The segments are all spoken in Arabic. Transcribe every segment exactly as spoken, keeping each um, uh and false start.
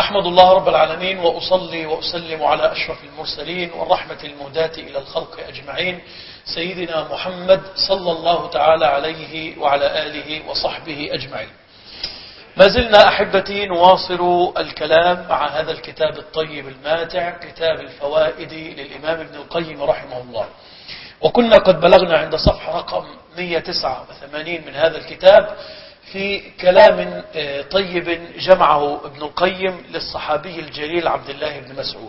أحمد الله رب العالمين وأصلي وأسلم على أشرف المرسلين والرحمة المهداة إلى الخلق أجمعين سيدنا محمد صلى الله تعالى عليه وعلى آله وصحبه أجمعين. ما زلنا أحبتي نواصل الكلام مع هذا الكتاب الطيب الماتع، كتاب الفوائد للإمام ابن القيم رحمه الله، وكنا قد بلغنا عند صفحة رقم مئة وتسعة وثمانين من هذا الكتاب في كلام طيب جمعه ابن القيم للصحابي الجليل عبد الله بن مسعود.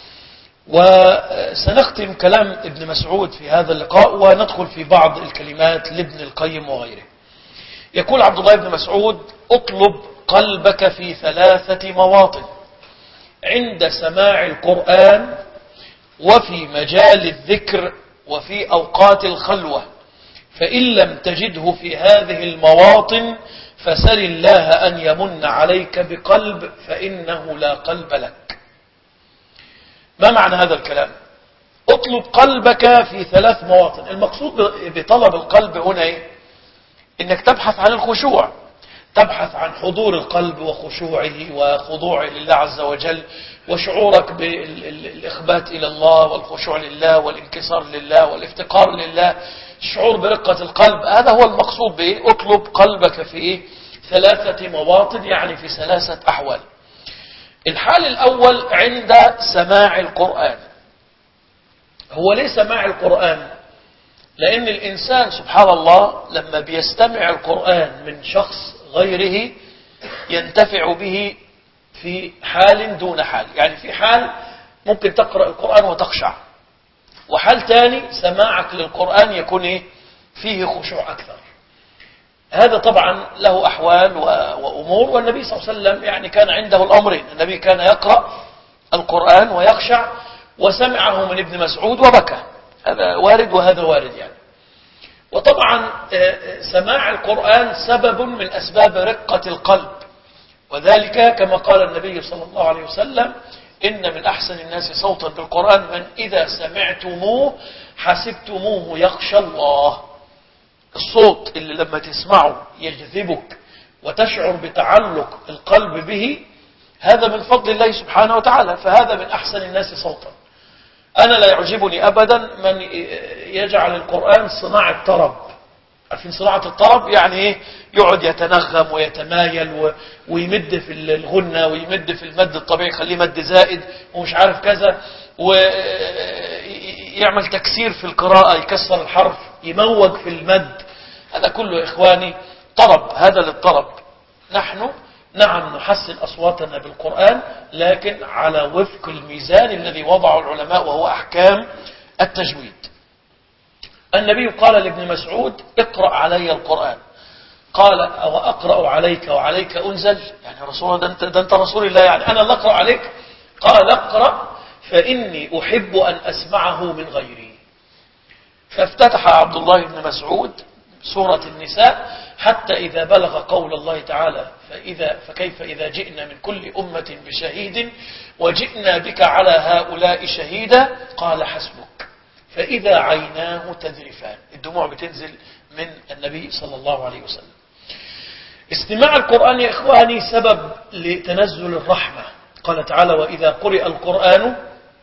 وسنختم كلام ابن مسعود في هذا اللقاء وندخل في بعض الكلمات لابن القيم وغيره. يقول عبد الله بن مسعود: اطلب قلبك في ثلاثة مواطن: عند سماع القرآن، وفي مجال الذكر، وفي أوقات الخلوة، فإن لم تجده في هذه المواطن فسل الله أن يمن عليك بقلب فإنه لا قلب لك. ما معنى هذا الكلام؟ اطلب قلبك في ثلاث مواطن. المقصود بطلب القلب هنا إيه؟ إنك تبحث عن الخشوع، تبحث عن حضور القلب وخشوعه وخضوعه لله عز وجل، وشعورك بالإخبات إلى الله والخشوع لله والانكسار لله والافتقار لله، الشعور برقة القلب. هذا هو المقصود به اطلب قلبك في ثلاثة مواطن، يعني في ثلاثة أحوال. الحال الأول عند سماع القرآن. هو ليه سماع القرآن؟ لأن الإنسان سبحان الله لما بيستمع القرآن من شخص غيره ينتفع به في حال دون حال. يعني في حال ممكن تقرأ القرآن وتخشع، وحال تاني سماعك للقرآن يكون إيه؟ فيه خشوع أكثر. هذا طبعا له أحوال وأمور، والنبي صلى الله عليه وسلم يعني كان عنده الأمرين. النبي كان يقرأ القرآن ويخشع، وسمعه من ابن مسعود وبكى. هذا وارد وهذا وارد يعني. وطبعا سماع القرآن سبب من أسباب رقة القلب، وذلك كما قال النبي صلى الله عليه وسلم: إن من أحسن الناس صوتا بالقرآن من إذا سمعتموه حسبتموه يخشى الله. الصوت اللي لما تسمعه يجذبك وتشعر بتعلق القلب به، هذا من فضل الله سبحانه وتعالى، فهذا من أحسن الناس صوتا. أنا لا يعجبني أبدا من يجعل القرآن صناعة طرب. عارفين صناعة الطرب؟ يعني إيه؟ يقعد يتنغم ويتمايل ويمد في الغنة ويمد في المد الطبيعي، يخليه مد زائد ومش عارف كذا، ويعمل تكسير في القراءة، يكسر الحرف، يموج في المد. هذا كله إخواني طرب، هذا للطرب. نحن نعم نحسن أصواتنا بالقرآن، لكن على وفق الميزان الذي وضعه العلماء، وهو أحكام التجويد. النبي قال لابن مسعود: اقرأ علي القرآن. قال: أو أقرأ عليك وعليك أنزل؟ يعني رسول الله، ده أنت, ده أنت رسول الله، يعني أنا اللي أقرأ عليك؟ قال: اقرأ فإني أحب أن أسمعه من غيري. فافتتح عبد الله بن مسعود سورة النساء حتى إذا بلغ قول الله تعالى: فإذا فكيف إذا جئنا من كل أمة بشهيد وجئنا بك على هؤلاء شهيدا، قال: حسبك. فإذا عيناه تذرفان، الدموع بتنزل من النبي صلى الله عليه وسلم. استماع القرآن يا إخواني سبب لتنزل الرحمة. قال تعالى: وإذا قرئ القرآن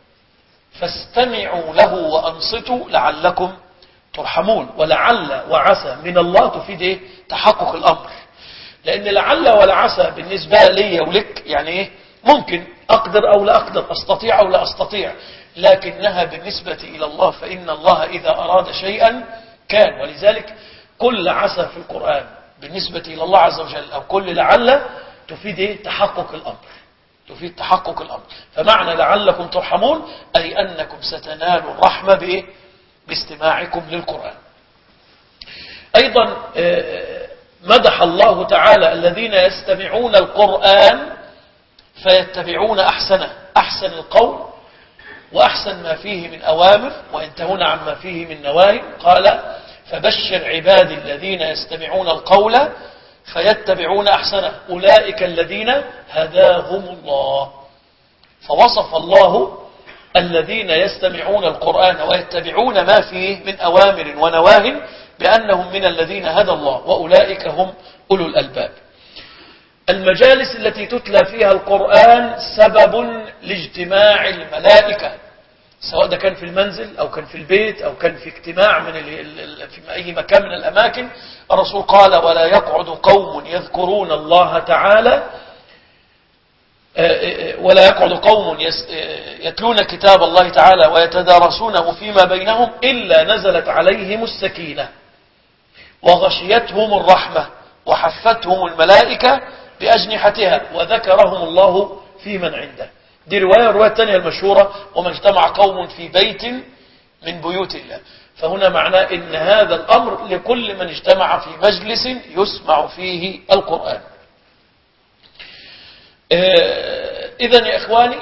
فاستمعوا له وأنصتوا لعلكم ترحمون. ولعل وعسى من الله تفيد إيه؟ تحقق الأمر. لأن لعل ولعسى بالنسبة لي ولك يعني إيه؟ ممكن أقدر أو لا أقدر، أستطيع أو لا أستطيع، لكنها بالنسبة إلى الله فإن الله إذا أراد شيئا كان. ولذلك كل عسى في القرآن بالنسبة إلى الله عز وجل أو كل لعل تفيد إيه؟ تحقق الأمر، تفيد تحقق الأمر. فمعنى لعلكم ترحمون أي أنكم ستنالوا الرحمة بإيه؟ باستماعكم للقرآن. أيضا مدح الله تعالى الذين يستمعون القرآن فيتبعون أحسنه، أحسن القول وأحسن ما فيه من أوامر وينتهون عما فيه من نواهي. قال: فبشر عبادي الذين يستمعون القول فيتبعون أحسنه أولئك الذين هداهم الله. فوصف الله الذين يستمعون القرآن ويتبعون ما فيه من أوامر ونواه بأنهم من الذين هدى الله، وأولئك هم أولو الألباب. المجالس التي تتلى فيها القرآن سبب لاجتماع الملائكة، سواء ده كان في المنزل أو كان في البيت أو كان في اجتماع من في أي مكان من الأماكن. الرسول قال: ولا يقعد قوم يذكرون الله تعالى ولا يقعد قوم يتلون كتاب الله تعالى ويتدارسونه فيما بينهم إلا نزلت عليهم السكينة وغشيتهم الرحمة وحفتهم الملائكة بأجنحتها وذكرهم الله في من عنده. دي رواية. الرواية الثانية المشهورة: وما اجتمع قوم في بيت من بيوت الله. فهنا معناه إن هذا الأمر لكل من اجتمع في مجلس يسمع فيه القرآن. إذن يا إخواني،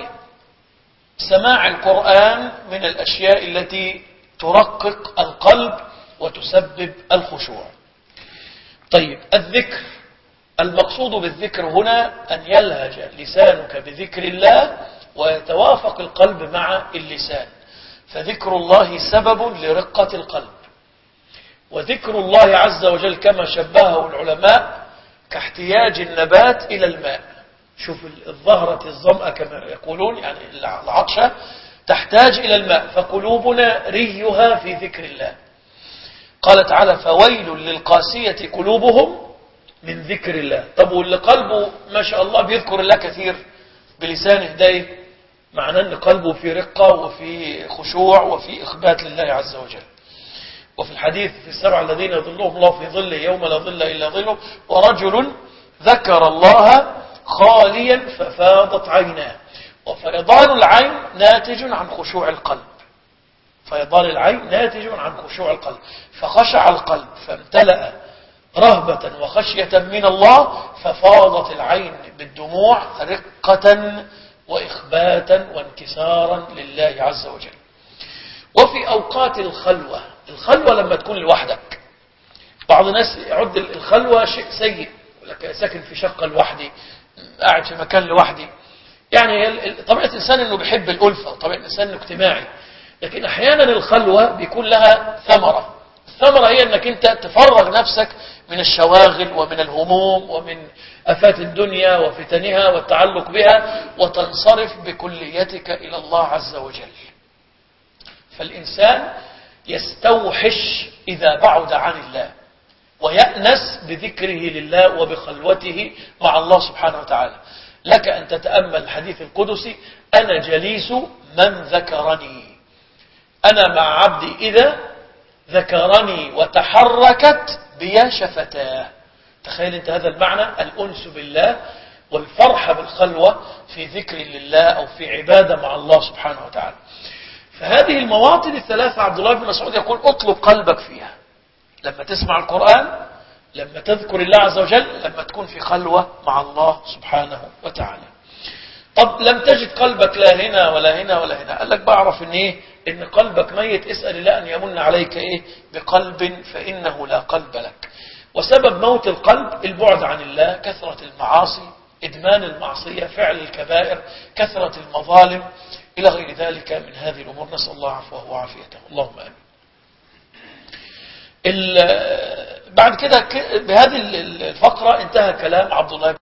سماع القرآن من الأشياء التي ترقق القلب وتسبب الخشوع. طيب، الذكر، المقصود بالذكر هنا أن يلهج لسانك بذكر الله ويتوافق القلب مع اللسان، فذكر الله سبب لرقة القلب. وذكر الله عز وجل كما شبهه العلماء كاحتياج النبات إلى الماء. شوف الظهرة الظمأة كما يقولون، يعني العطشة تحتاج إلى الماء، فقلوبنا ريها في ذكر الله. قال تعالى: فويل للقاسية قلوبهم من ذكر الله. طب واللي قلبه ما شاء الله بيذكر الله كثير بلسانه ده معناه ان قلبه في رقة وفي خشوع وفي إخبات لله عز وجل. وفي الحديث: في السبع الذين يظلهم الله في ظله يوم لا ظل إلا ظله، ورجل ذكر الله خاليا ففاضت عيناه. وفيضان العين ناتج عن خشوع القلب، فيضان العين ناتج عن خشوع القلب، فخشع القلب فامتلأ رهبة وخشية من الله، ففاضت العين بالدموع رقة وإخباتا وانكسارا لله عز وجل. وفي أوقات الخلوة، الخلوة لما تكون لوحدك، بعض الناس يعد الخلوة شيء سيء، لك ساكن في شقة لوحدي، قاعد في مكان لوحدي. يعني طبيعة الإنسان أنه بيحب الألفة، وطبيعة الإنسان أنه اجتماعي، لكن أحيانا الخلوة بيكون لها ثمرة. الثمرة هي أنك أنت تفرغ نفسك من الشواغل ومن الهموم ومن آفات الدنيا وفتنها والتعلق بها، وتنصرف بكليتك إلى الله عز وجل. فالإنسان يستوحش إذا بعد عن الله، ويأنس بذكره لله وبخلوته مع الله سبحانه وتعالى. لك أن تتأمل الحديث القدسي: أنا جليس من ذكرني، أنا مع عبدي إذا ذكرني وتحركت بي شفتاه. تخيل أنت هذا المعنى، الأنس بالله والفرحة بالخلوة في ذكر لله أو في عبادة مع الله سبحانه وتعالى. فهذه المواطن الثلاثة عبد الله بن مسعود يقول: اطلب قلبك فيها، لما تسمع القرآن، لما تذكر الله عز وجل، لما تكون في خلوة مع الله سبحانه وتعالى. طب لم تجد قلبك لا هنا ولا هنا ولا هنا، قال لك: بعرف ان ايه ان قلبك ميت، اسأل الله ان يمن عليك ايه بقلب فإنه لا قلب لك. وسبب موت القلب البعد عن الله، كثرة المعاصي، إدمان المعصية، فعل الكبائر، كثرة المظالم، إلى غير ذلك من هذه الأمور. نسأل الله عفوه وعافيته، اللهم آمين. بعد كده بهذه الفقرة انتهى كلام عبد الله